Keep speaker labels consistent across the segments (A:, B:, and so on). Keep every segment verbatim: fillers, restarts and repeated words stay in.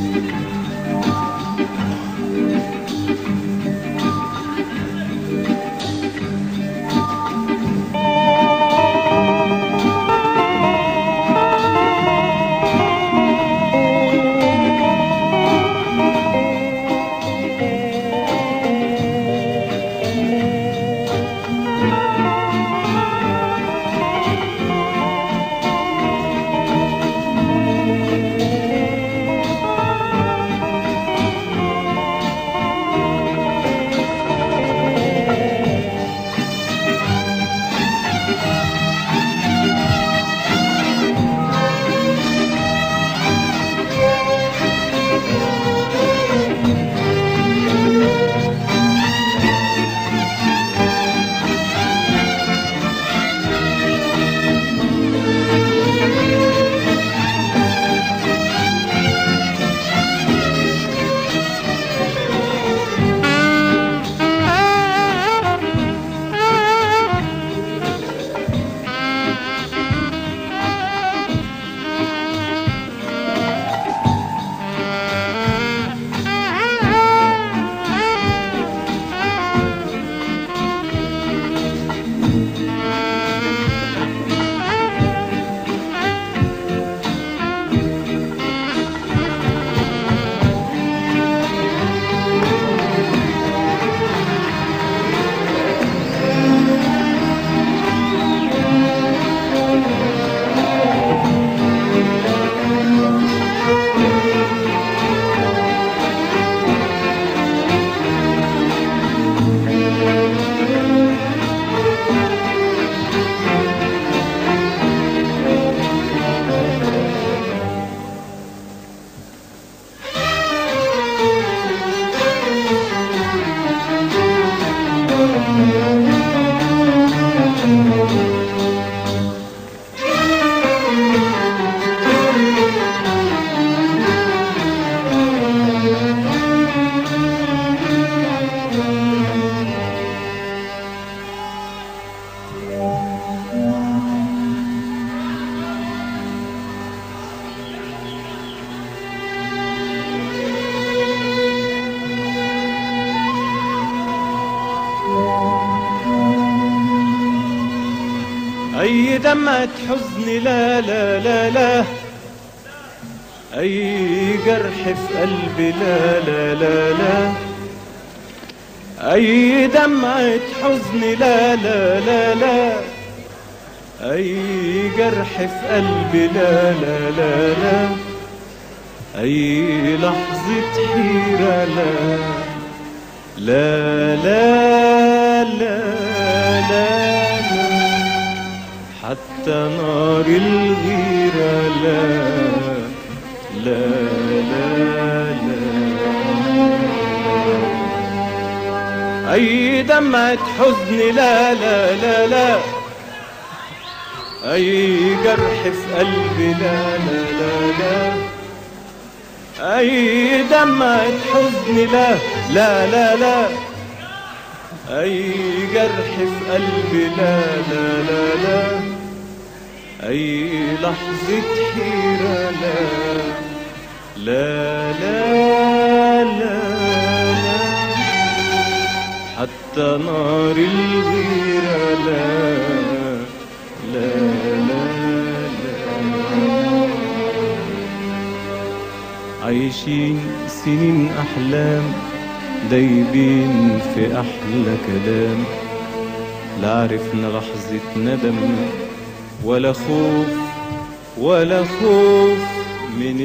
A: أي دمعة حزن لا لا لا لا، أي جرح في قلبي لا لا لا لا، أي دمعة حزن لا لا لا لا، أي جرح في قلبي لا لا لا لا، أي لحظة حيرة لا لا لا لا لا، حتى نار الغيرة لا لا لا لا. أي دمعة حزن لا لا لا لا، أي جرح في قلبي لا لا لا لا، أي دمعة حزن لا لا لا لا، أي جرح في قلبي لا لا لا لا، أي لحظة حيرة لا لا لا لا لا، حتى نار الغيرة لا لا لا لا. عايشين سنين أحلام دايبين في أحلى كلام، لا عرفنا لحظة ندم ولا خوف ولا خوف من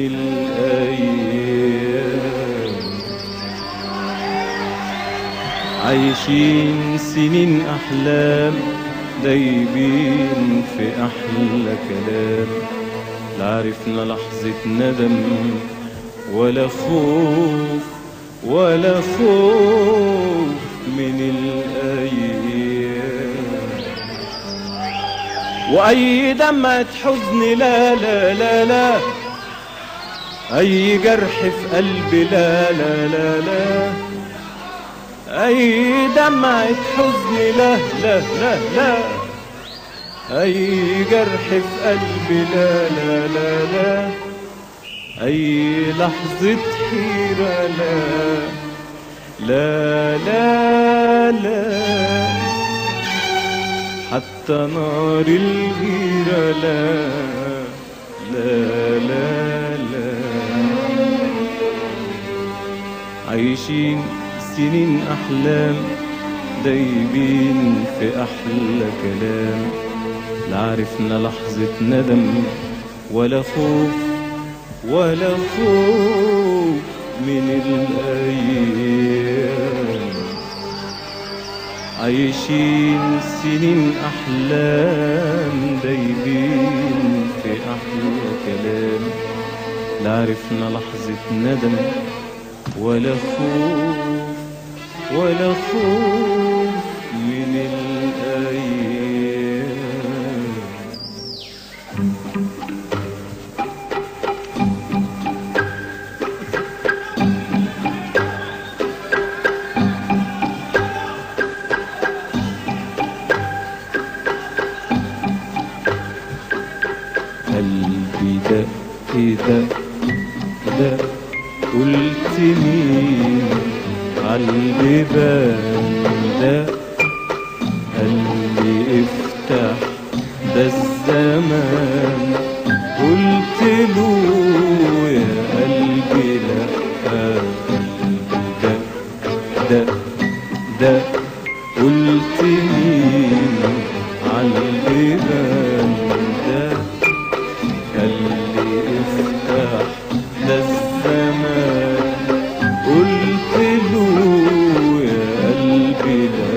A: الأيام. عايشين سنين أحلام دايبين في أحلى كلام، لا عرفنا لحظة ندم ولا خوف ولا خوف من الأيام. وأي دمعة حزن لا لا لا لا، أي جرح في قلبي لا لا لا لا، أي دمعة حزن لا لا لا لا، أي جرح في قلبي لا لا لا لا، أي لحظة حيرة لا لا لا لا، حتى نار الغيرة لا لا لا لا. عايشين سنين أحلام دايبين في أحلى كلام، لا عرفنا لحظة ندم ولا خوف ولا خوف من الأيام. عايشين سنين أحلام دايبين في أحلى كلام، لا عرفنا لحظة ندم ولا خوف ولا خوف من الأيام. قلبي دق دق دق، قلت مين عالبيبان دق، قلبي افتح ده الزمان، قلت له يا قلبي لأ. قلبي دق دق دق، قلت مين عالبيبان دق، قلبي افتح ده الزمان، قلت له يا قلبي لأ.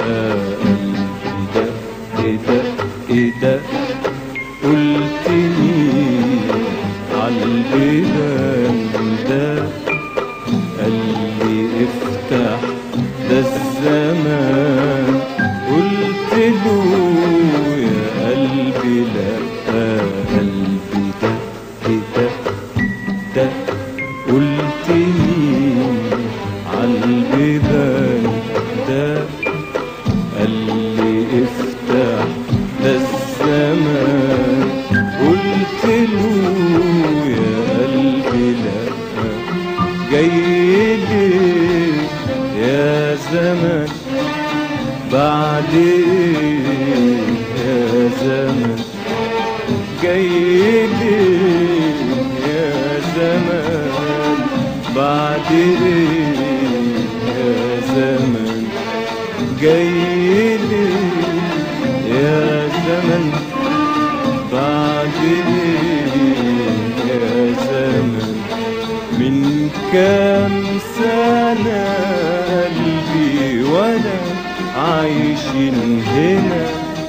A: قلبي دق دق، قلت مين عالبيبان دق، قلبي افتح ده الزمان، قلت له يا قلبي لأ. قلبي دق دق دق، قلت مين عالبيبان دق، قلبي افتح ده الزمان، قلت له يا قلبي لأ. جاي ليه يا زمن بعد ايه يا زمن، جاي ليه يا زمن بعد ايه يا زمن، جاي ليه يا زمن بعد ايه يا زمن. من كام سنة قلبي وانا عايشين هنا،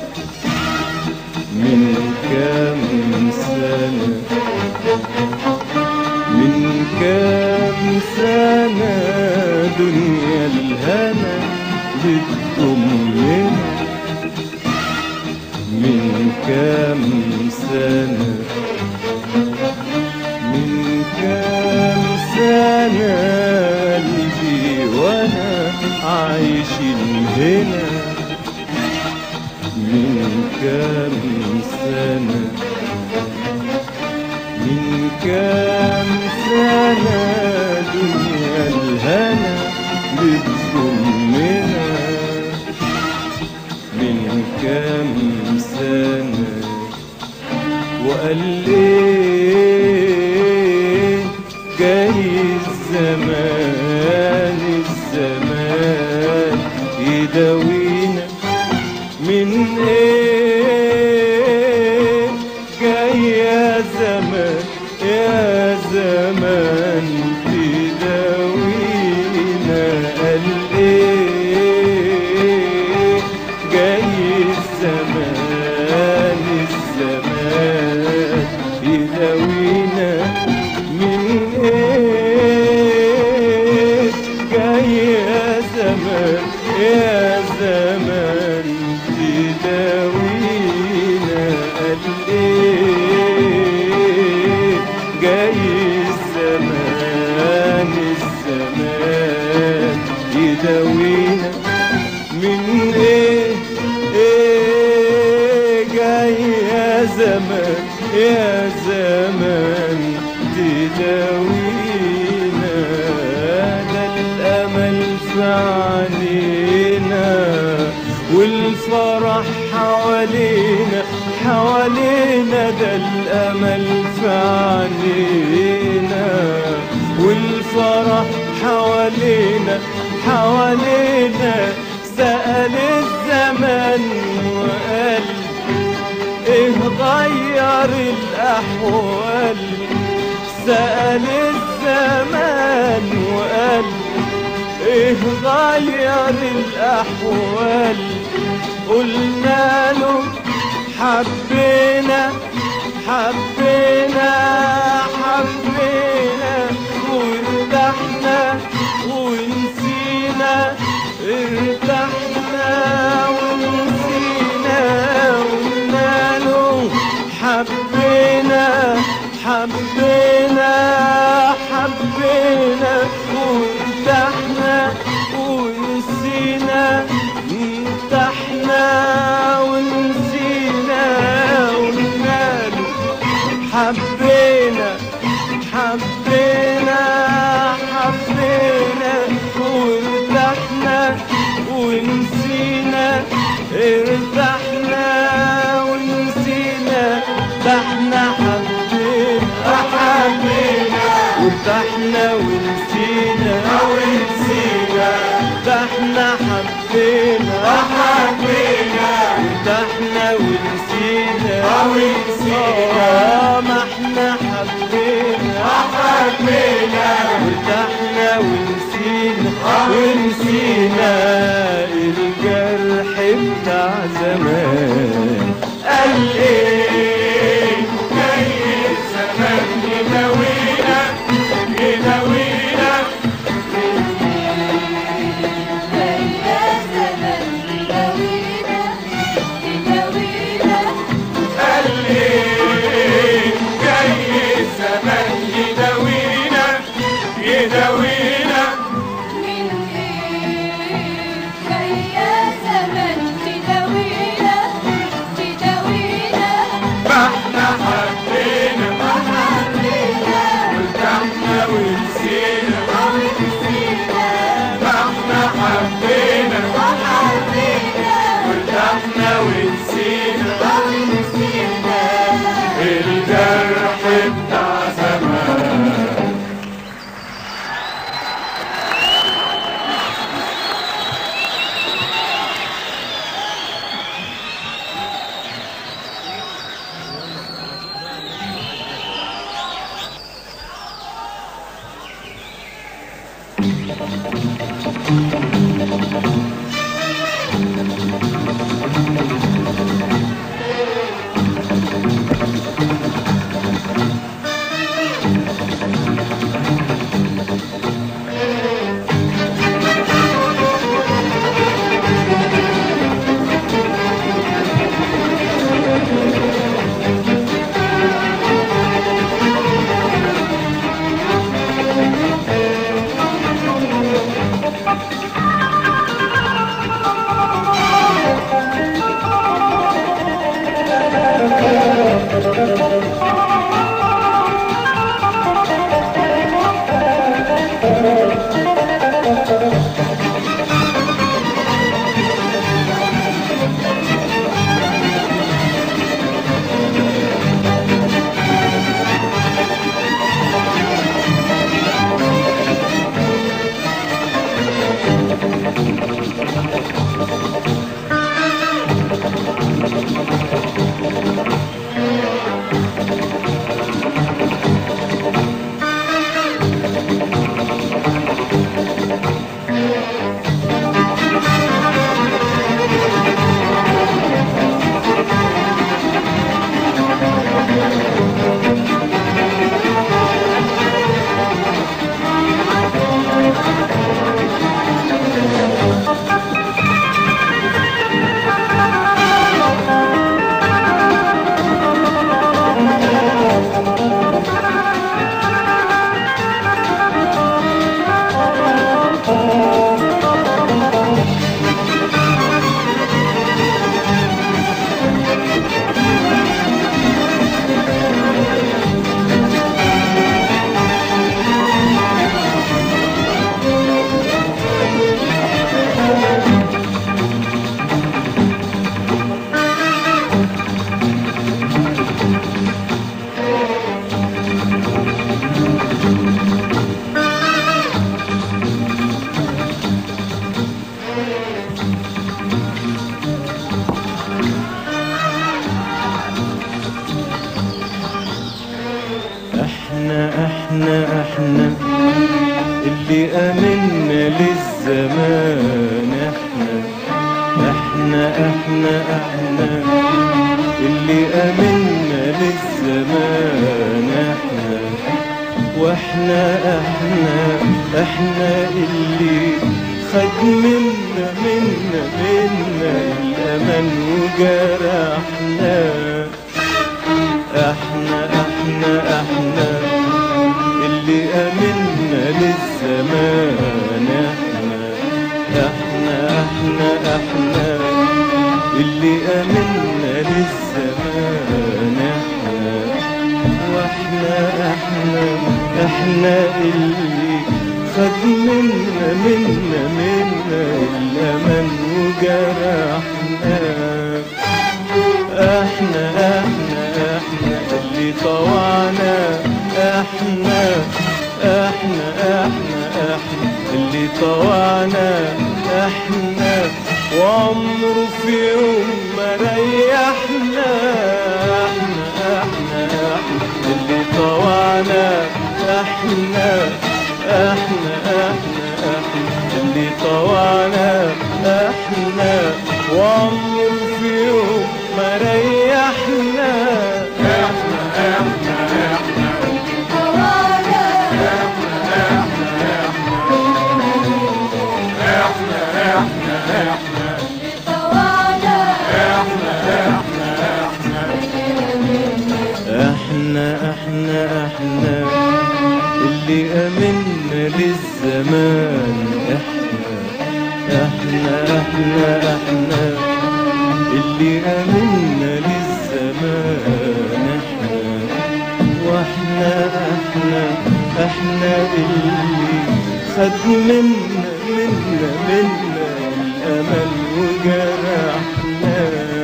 A: من كام سنة من كام سنة دنيا الهنا بتضمنا، من كام سنة من كام سنة قلبي وانا عايشين هنا، من كام سنة من كام سنة دنيا الهنا بتضمنا، من كام سنة. وقال ايه جاي الزمان الزمان يداوينا من ايه، جاي يا زمان يا زمان تداوينا. قال ايه جاي الزمان الزمان يداوينا من ايه، جاي يا زمان يا زمان تداوينا. قال ايه جاي الزمان الزمان يداوينا من ايه، ايه جاي يا زمان يا زمان تداوينا. نادى الأمل في عينينا والفرح حوالينا حوالينا سأل الزمن وقال ايه غير الأحوال سأل الزمان وقال ايه غير الأحوال قلنا له حبينا حبينا حبينا وارتحنا ونسينا ارتحنا ونسينا قلنا له حبينا حبينا حبينا وارتحنا ونسينا ارتحنا ونسينا قلنا له حبينا حبينا حبينا وارتحنا ونسينا ارتحنا ونسينا ده احنا حبينا حبينا وارتحنا ونسينا ونسينا ده احنا حبينا حبينا وارتحنا ونسينا ونسينا ما احنا حبينا حبينا وارتحنا ونسينا ونسينا الجرح بتاع زمان قال ايه جاي الزمان يداوينا يداوينا
B: يداوينا من ايه جاي يا زمن تداوينا تداوينا
A: ما احنا حبينا
B: ما حبينا
A: وارتحنا ونسينا
B: ونسينا
A: ما احنا حبينا
B: ما حبينا
A: وارتحنا ونسينا
B: ونسينا
A: الجرح بتاع زمان. احنا اللي امنا للزمان، احنا احنا احنا احنا اللي امنا للزمان، احنا واحنا احنا احنا اللي خد منا منا منا الامان وجرحنا. احنا احنا احنا اللي امنا للزمان، احنا احنا احنا احنا اللي امنا للزمان، احنا واحنا احنا احنا اللي خد منا منا منا الامان وجرحنا. احنا احنا احنا اللي طوعنا، احنا احنا احنا احنا اللي طوعنا، احنا وعمره في يوم ما ريحنا. احنا احنا احنا اللي طوعنا، احنا احنا احنا احنا اللي طوعنا، احنا وعمره في يوم ما ريحنا.
B: احنا احنا احنا اللي طوعنا، احنا احنا احنا احنا احنا اللي طوعنا، احنا احنا احنا
A: احنا احنا احنا اللي امنا للزمان، احنا احنا احنا احنا اللي امنا للزمان، احنا واحنا احنا احنا اللي خد منا منا منا الامل وجرحنا.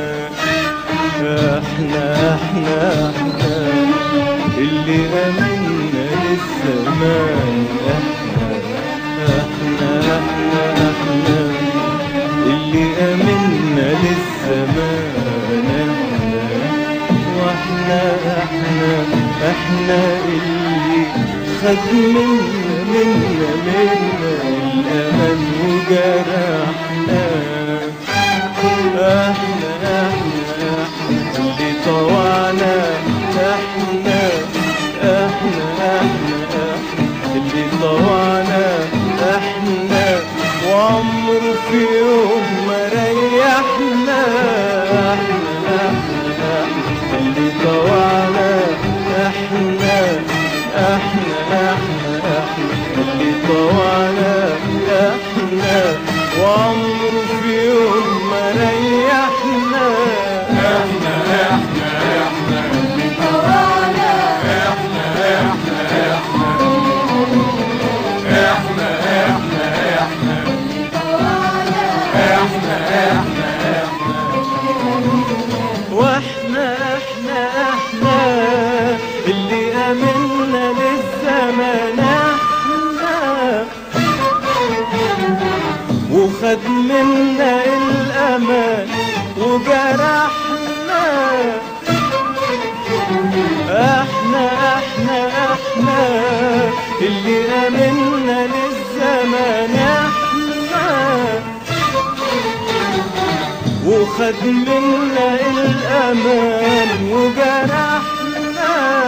A: احنا احنا احنا اللي امنا للزمان، احنا احنا احنا احنا اللي امنا للزمان، احنا واحنا احنا احنا اللي خد منا منا منا الامل وجرحنا. احنا احنا احنا اللي طوعنا، احنا احنا احنا احنا اللي طوعنا، احنا وعمره في يوم ما ريحنا. احنا احنا احنا اللي طوعنا، احنا احنا احنا احنا اللي طوعنا، احنا وعمره في يوم ما ريحنا.
B: احنا احنا احنا اللي طوعنا، احنا احنا احنا احنا احنا احنا اللي طوعنا، احنا احنا احنا
A: واحنا احنا احنا اللي امنا للزمان، احنا وخد منا الامان وجرحنا. احنا احنا احنا اللي امنا للزمان، احنا وخد منا الامان وجرحنا.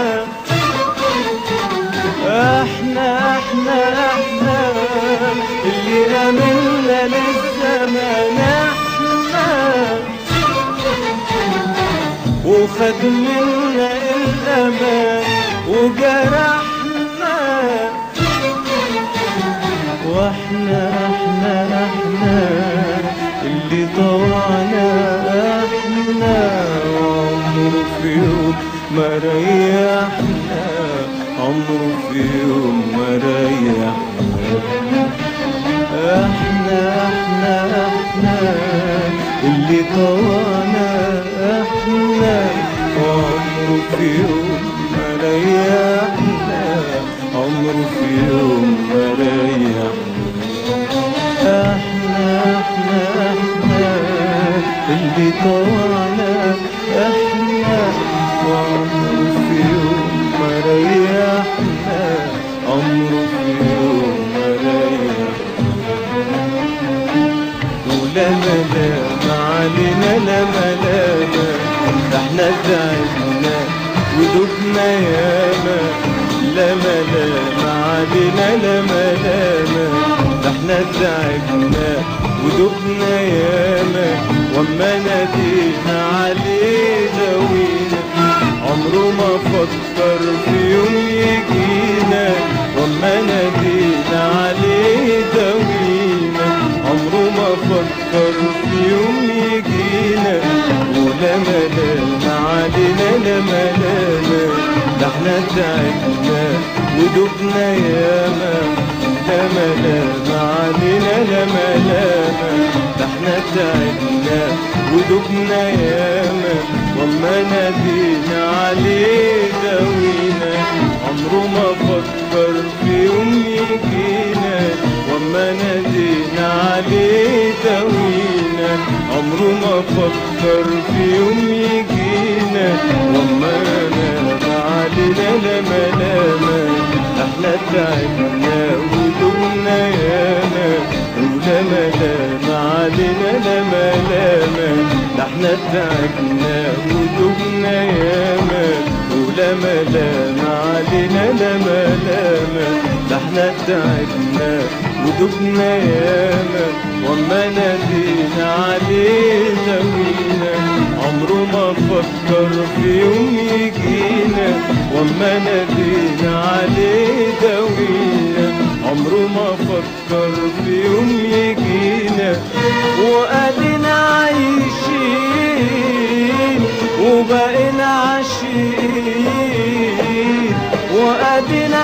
A: احنا احنا احنا اللي امنا للزمان، احنا وخد منا الامان وجرحنا. واحنا احنا احنا اللي طوعنا، احنا وعمره في يوم ما ريحنا، عمره في يوم ما ريحنا. احنا احنا احنا اللي طوعنا، احنا وعمره في يوم ما ريحنا، عمره في يوم ما ريحنا. احنا احنا احنا اللي طوعنا، احنا وعمره في يوم ما ريحنا، عمره في يوم ما ريح. ولا ملام علينا لا ملامة، ده احنا تعبنا ودوبنا ياما. لا ملام علينا لا ملامة، ده احنا تعبنا ودوبنا ياما. وما نادينا عليه داوينا، عمره ما فكر في يوم يجينا. وما نادينا عليه داوينا، عمره ما فكر في يوم يجينا. ولا ملام علينا لا ملامة، ده احنا تعبنا ودوبنا ياما. لا ملام علينا لا ملامة، ده احنا تعبنا ودوبنا ياما. وما نادينا عليه داوينا، عمره ما فكر في يوم يجينا. وما نادينا عليه داوينا، عمره ما فكر في يوم يجينا. وما نادى علينا لا ملامة، احنا تعبنا ودوبنا ياما. ولا ملام علينا لا ملامة، احنا تعبنا ودوبنا ياما. ولا ملام علينا لا ملامة، احنا تعبنا ودوبنا ياما. وما نادينا عليه داوينا، عمره ما فكر في يوم يجينا. وما نادينا عليه داوينا، عمره ما فكر في يوم يجينا. وادينا عايشين وبقينا عايشين، وادينا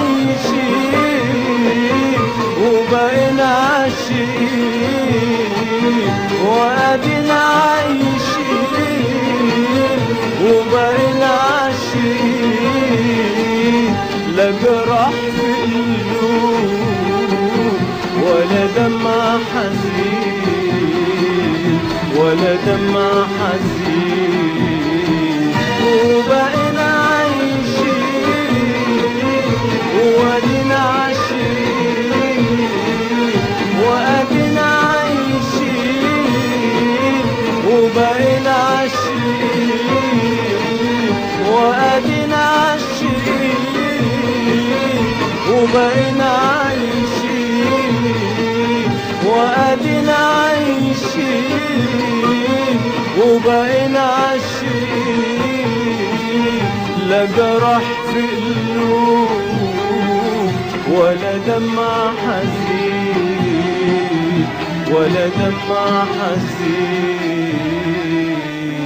A: عايشين وبقينا عايشين، وادينا عايشين وبقينا عايشين. لا جراح في قلوب ولا دمع حزين، ولا دمع حزين. وبقينا عايشين وادينا عايشين، وادينا عايشين وبقينا عايشين، وادينا عايشين وبقينا عايشين، وادينا عايشين وبقينا عايشين. لا جرح في قلوب ولا دمع حزين، ولا دمع حزين.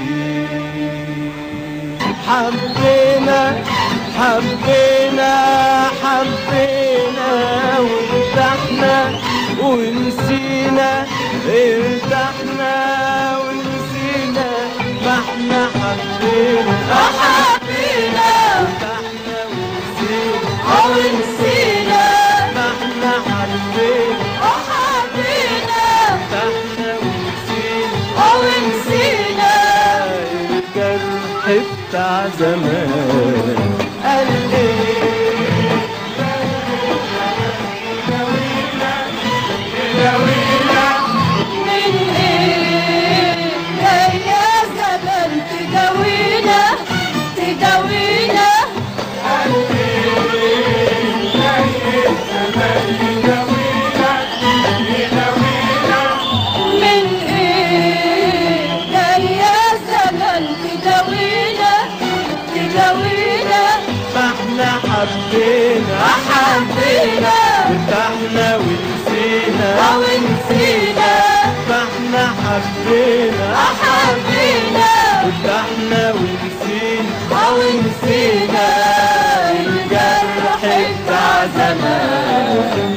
A: حبينا حبينا حبينا وارتحنا ونسينا، ارتحنا ونسينا. ما احنا حبينا
B: حبينا
A: ارتحنا ونسينا
B: ونسينا.
A: ما احنا حبينا
B: حبينا
A: ارتحنا ونسينا
B: ونسينا.
A: الجرح بتاع زمان قال ايه؟
B: من ايه يا زمن تداوينا تداوينا. من ايه يا زمن تداوينا تداوينا.
A: ما احنا حبينا
B: حبينا
A: ارتحنا ونسينا
B: ونسينا.
A: ما احنا حبينا
B: حبينا
A: ارتحنا ونسينا
B: ونسينا. الجرح بتاع زمان.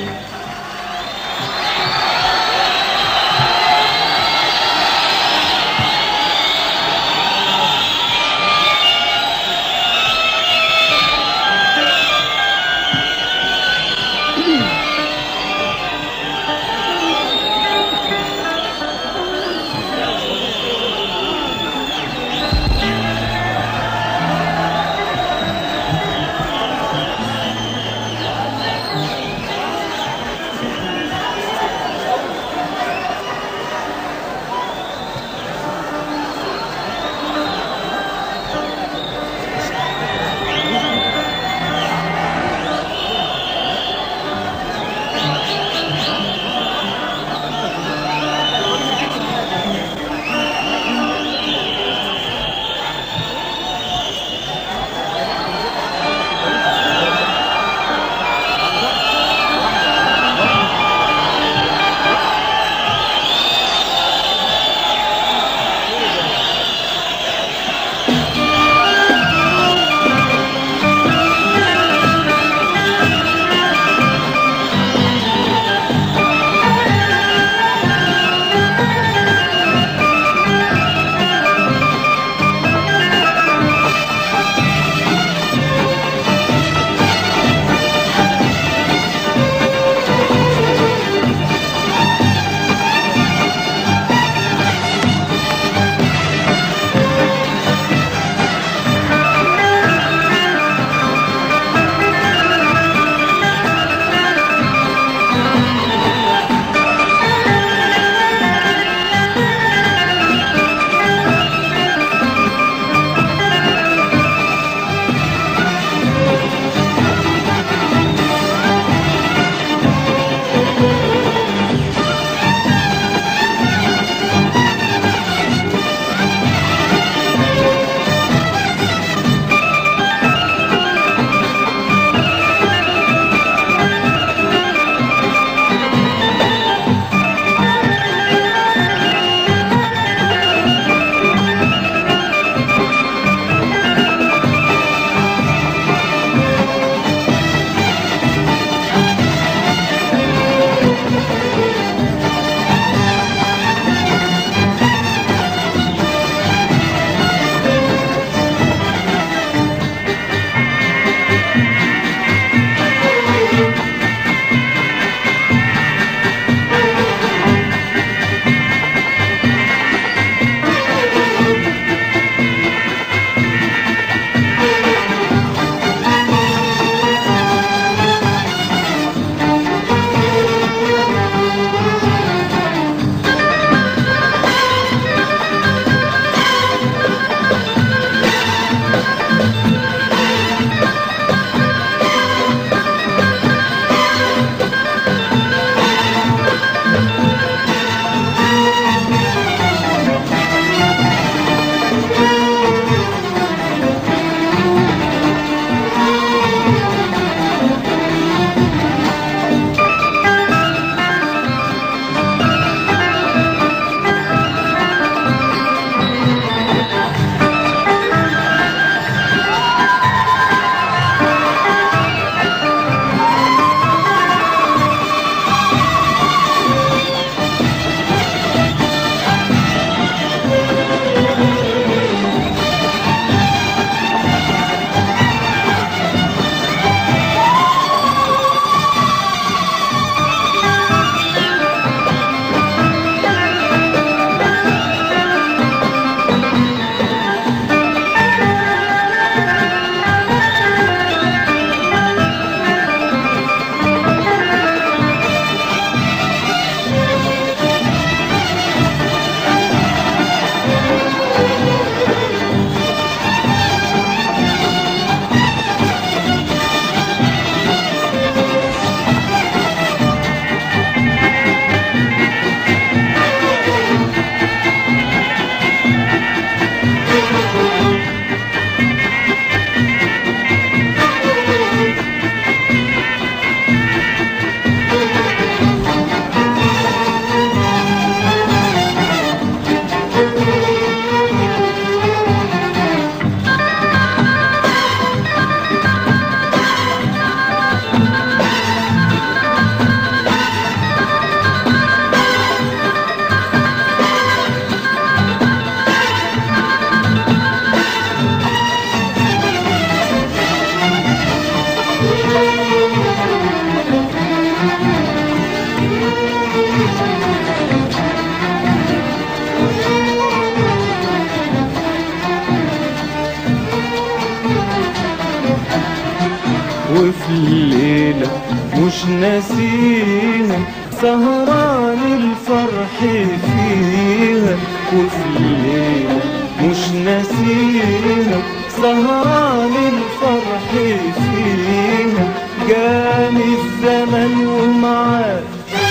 A: مش ناسيها، سهران الفرح فيها وفي الليلة مش ناسيها، سهران الفرح فيها. جاني الزمن ومعاه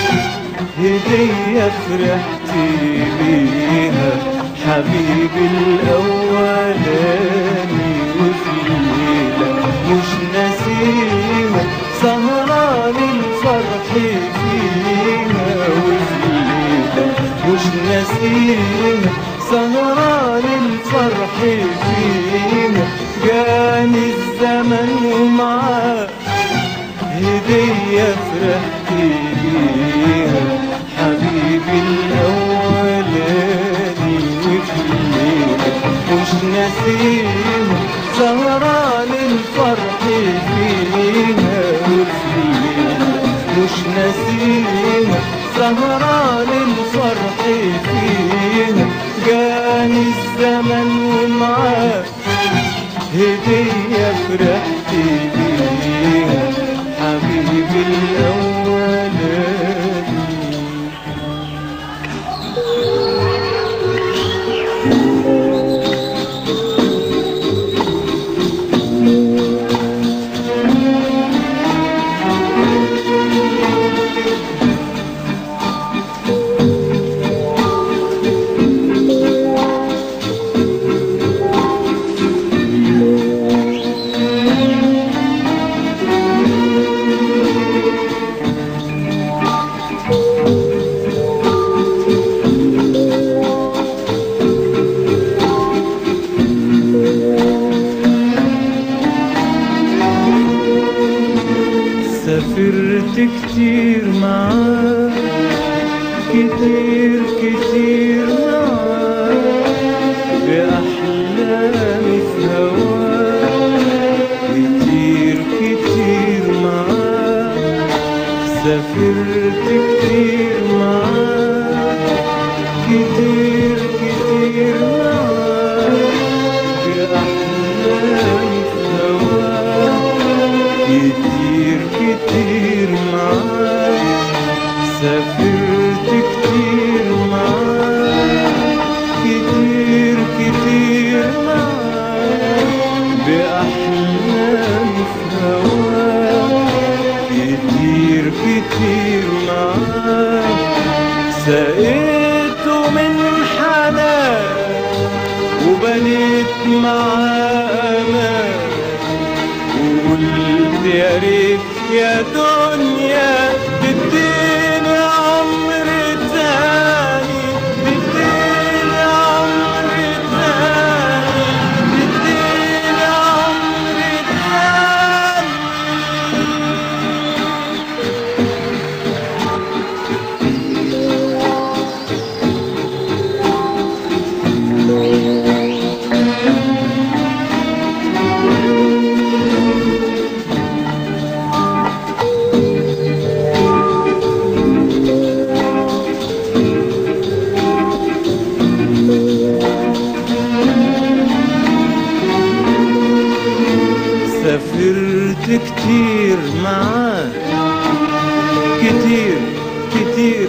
A: هدية فرحت بيها، حبيبي الأولاني وفي الليلة مش ناسيها، سهران الفرح فيها وفي الليلة مش ناسيها، سهران الفرح فيها. جاني الزمن ومعاه هدية فرحت بيها، حبيبي الأولاني وفي الليلة مش ناسيها، سهران الفرح فيها وفي الليلة مش ناسيها، سهران الفرح فيها. جاني الزمن ومعاه هدية فرحت بيها، حبيبي الأولاني. سافرت كتير معاه، كتير كتير معاه، بأحلامي في هواه، كتير كتير معاه. سافرت كتير معاه، كتير كتير معاه، بأحلامي في هواه، كتير كتير معاه. سافرت كتير معاه، كتير كتير معاه، بأحلامي في هواه، كتير كتير معاه. سقيته من حنان وبنيت معاه أمان، وقلت يا ريت يا دنيا تديني عمر تاني، تديني عمر تاني، تديني عمر تاني. سافرت كتير معاه، كتير كتير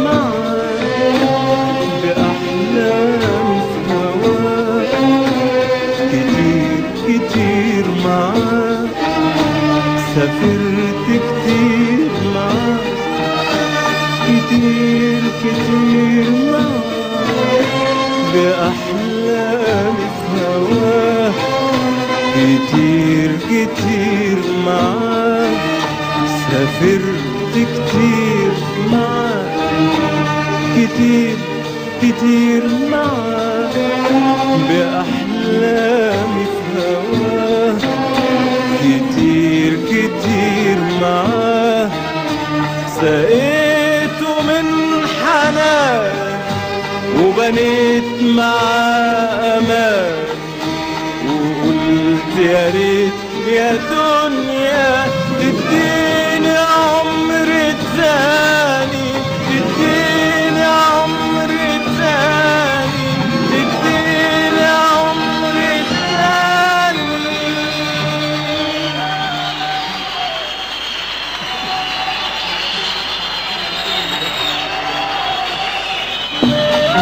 A: معاه، بأحلامي في هواه، كتير كتير معاه. سافرت كتير معاه، كتير كتير معاه، بأحلامي في هواه، كتير كتير معاه. سافرت كتير معاه، كتير كتير معاه، بأحلامي في هواه، كتير كتير معاه. سقيته من حنان وبنيت معاه أمان، وقلت يا ريت يا دنيا تديني عمر تاني، تديني عمر تاني، تديني عمر تاني.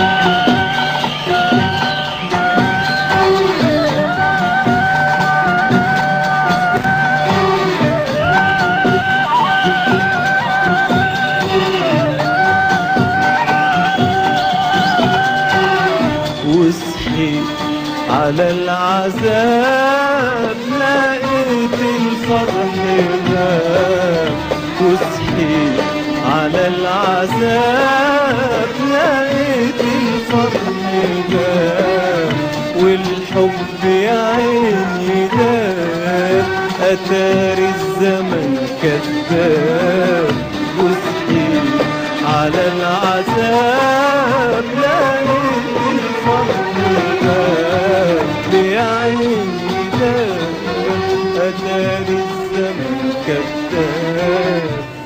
A: وصحيت على العذاب لقيت الفرح غاب. وصحيت على العذاب لقيت الفرح غاب. والحب يا عيني داب أتاري الزمن كذاب. وصحيت على العذاب لقيت الفرح غاب. يا عيني داب أتاري الزمن كذاب.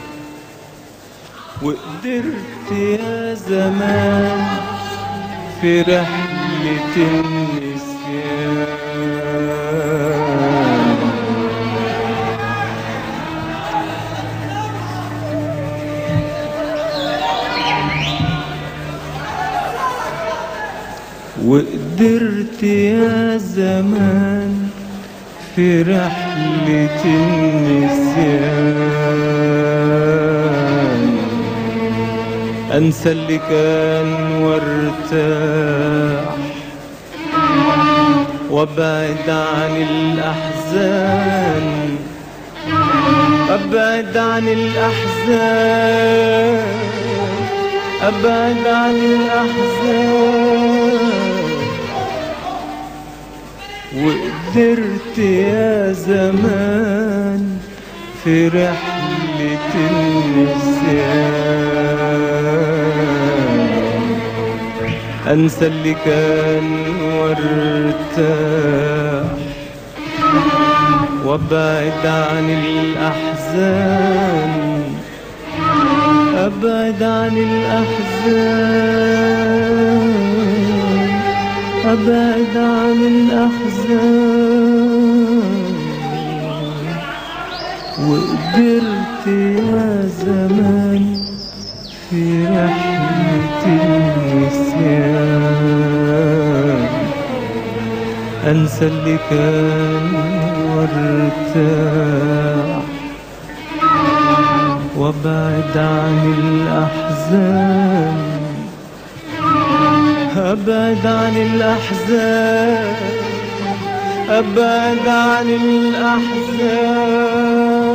A: وقدرت يا زمان في رحلة النسيان وقدرت يا زمان في رحلة النسيان أنسى اللي كان وارتاح وابعد عن الأحزان. أبعد عن الأحزان أبعد عن الأحزان. وقدرت يا زمان في رحلة النسيان أنسى اللي كان وارتاح وابعد عن الأحزان. أبعد عن الأحزان أبعد عن الأحزان. وقدرت يا زمان في رحلة النسيان أنسى اللي كان وارتاح وابعد عن الأحزان. أبعد عن الأحزان أبعد عن الأحزان.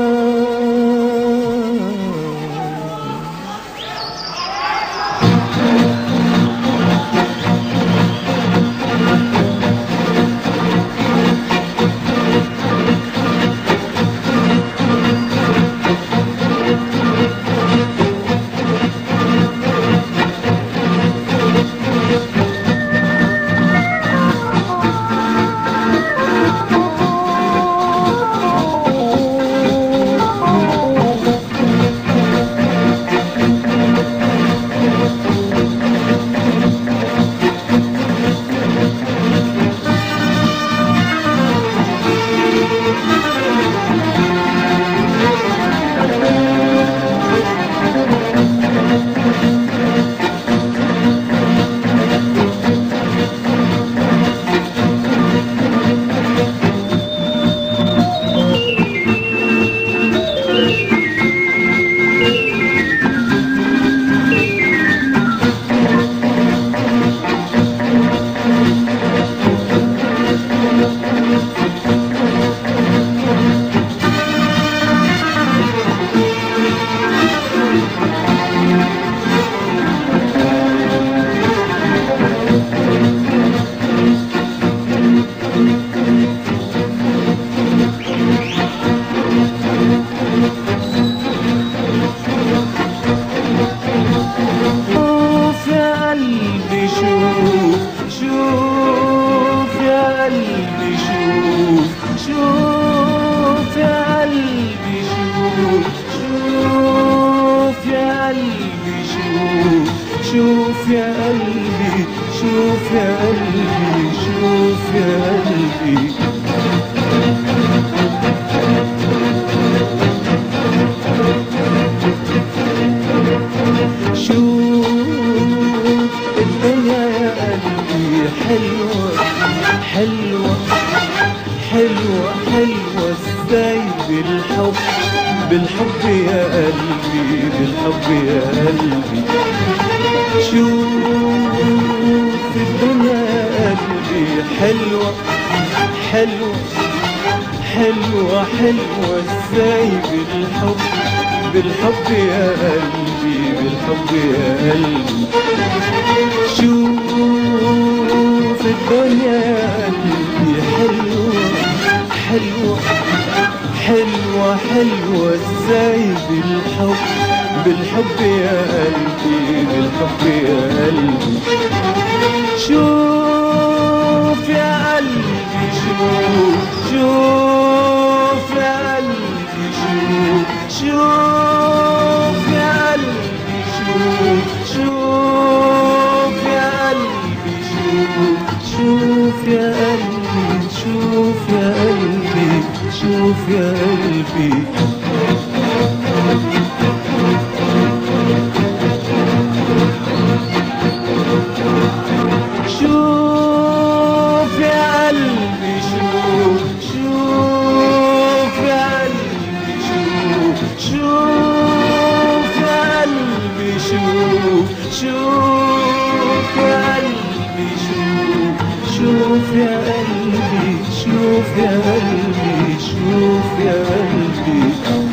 A: بالحب يا قلبي. شوف الدنيا يا قلبي حلوة حلوة حلوة حلوة ازاي بالحب بالحب يا قلبي بالحب يا قلبي. شوف الدنيا يا قلبي حلوة حلوة حلوة حلوة ازاي بالحب بالحب يا قلبي بالحب يا قلبي. شوف يا قلبي شوف شوف يا قلبي شوف شوف يا قلبي شوف شوف يا قلبي شوف شوف يا قلبي شوف يا قلبي شوف يا قلبي. شوف يا قلبي شوف شوف يا قلبي شوف شوف يا قلبي شوف شوف يا قلبي شوف شوف يا قلبي شوف يا قلبي شوف يا قلبي.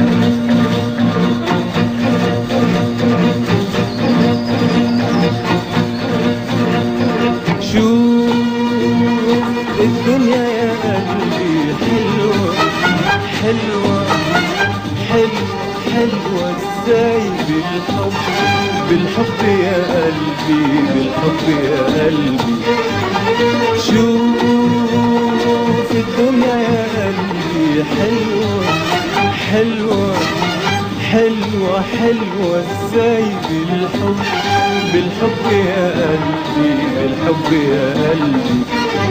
A: شوف الدنيا يا قلبي حلوة حلوة حلوة حلوة ازاي بالحب بالحب يا قلبي بالحب يا قلبي. شوف الدنيا يا قلبي حلوة حلوة حلوة حلوة ازاي بالحب بالحب يا قلبي بالحب يا قلبي.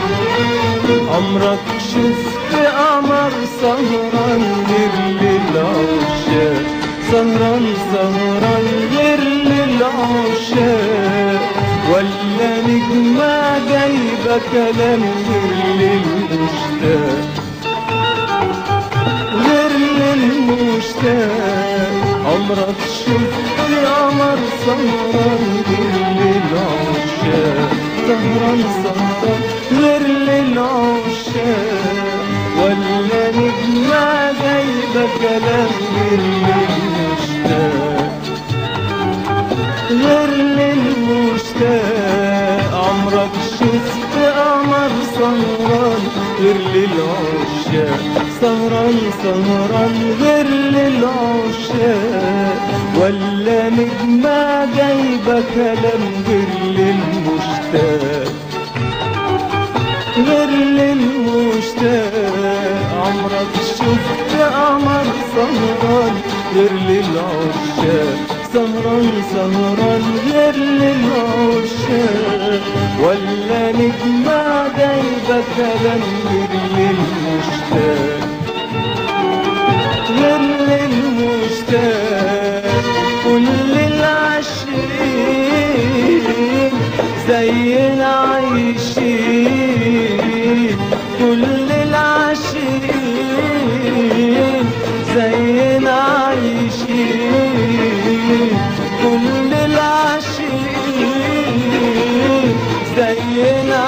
A: عمرك شفت قمر سهران غير للعشاق سهران سهران غير للعشاق ولا نجمة جايبة كلام غير للمشتاق غير للمشتاق. عمرك شفت قمر سهران غير للعشاق سهران سهران غير للعشاق ولا نجمة جايبة كلام غير للمشتاق غير للمشتاق. عمرك شفت قمر سهران غير للعشاق سهران سهران غير للعشاق ولا نجمة جايبة كلام غير للمشتاق غير للمشتاق. عمرك شفت قمر سهران غير للعشاق سهران سهران غير للعشاق ولا نجمة جايبة كلام غير للمشتاق غير للمشتاق. كل العاشقين زينا عايشين كل العاشقين زينا عايشين كل العاشقين زينا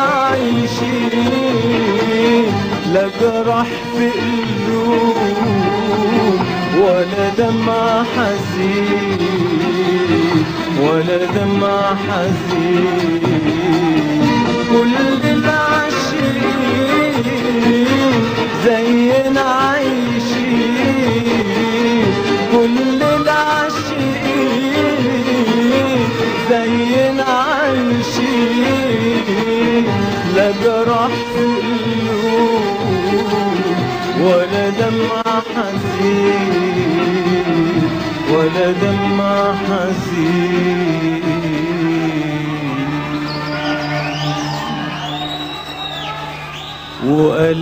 A: عايشين. لا جرح في قلوب ولا دمع حزين ولا دمع حزين. كل العاشقين زينا عايشين كل العاشقين زينا عايشين. لا جرح في قلوب ولا دمع حزين ولا دمع حزين. وقال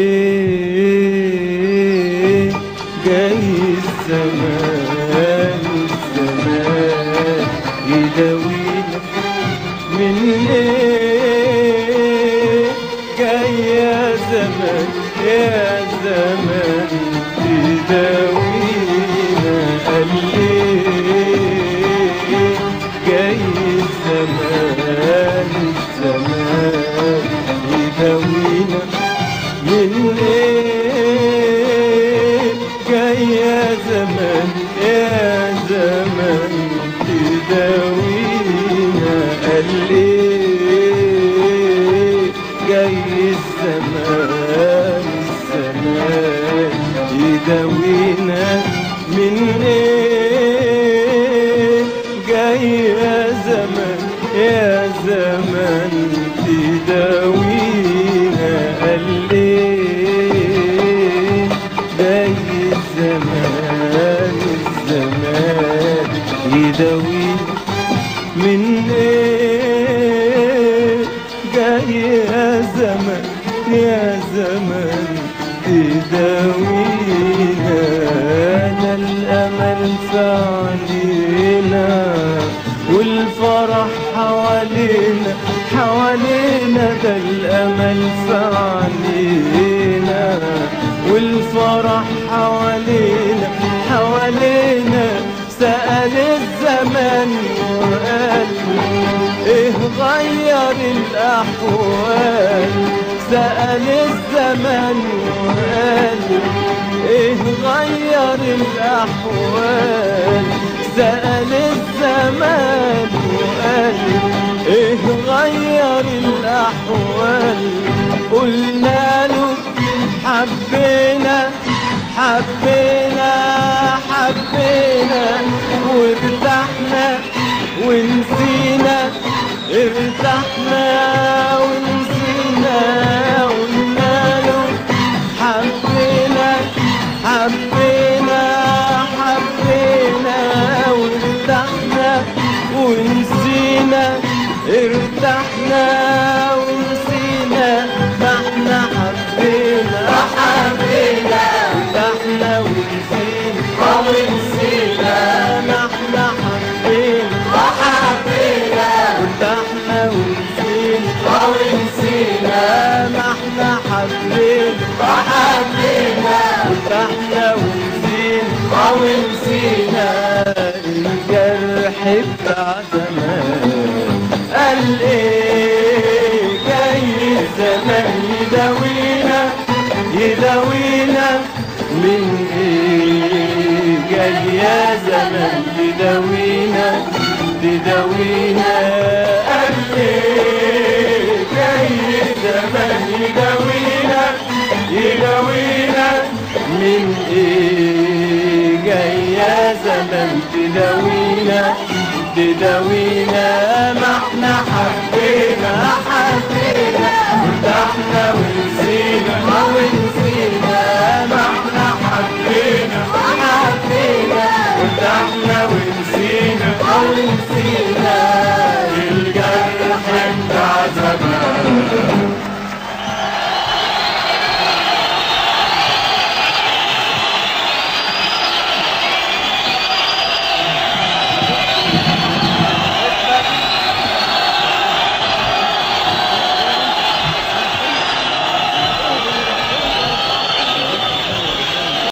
A: ايه جاي الزمان الزمان يداوينا من ايه جاي يا زمان يا زمان تداوينا. قال ايه يداوينا من ايه جاي يا زمن يا زمن تداوينا ده الامل في علينا والفرح حوالينا حوالينا ده الامل في علينا والفرح حوالينا حوالينا سأل الزمن وقال ايه غير الاحوال سأل الزمن وقال ايه غير الاحوال سأل الزمان وقال ايه غير الاحوال قلنا له حبينا حبينا حبينا وارتحنا ونسينا ارتحنا ونسينا قلنا له حبينا حبينا حبينا وارتحنا ونسينا ارتحنا ونسينا ما احنا حبينا
B: حبينا
A: ارتحنا ونسينا
B: ونسينا
A: ما احنا حبينا
B: وحبينا
A: ارتحنا ونسينا
B: ونسينا
A: ما احنا حبينا
B: وحبينا
A: ارتحنا ونسينا
B: ونسينا
A: الجرح بتاع زمان قال ايه جاي الزمان يداوينا يداوينا من ايه جاي يا زمان يداوينا تداوينا قال ايه جاي الزمان يداوينا يداوينا من ايه جاي يا زمان تداوينا تداوينا ما احنا حبينا حبينا ارتحنا ونسينا
B: ونسينا
A: ما احنا حبينا
B: حبينا
A: ارتحنا ونسينا
B: ونسينا
A: الجرح بتاع زمان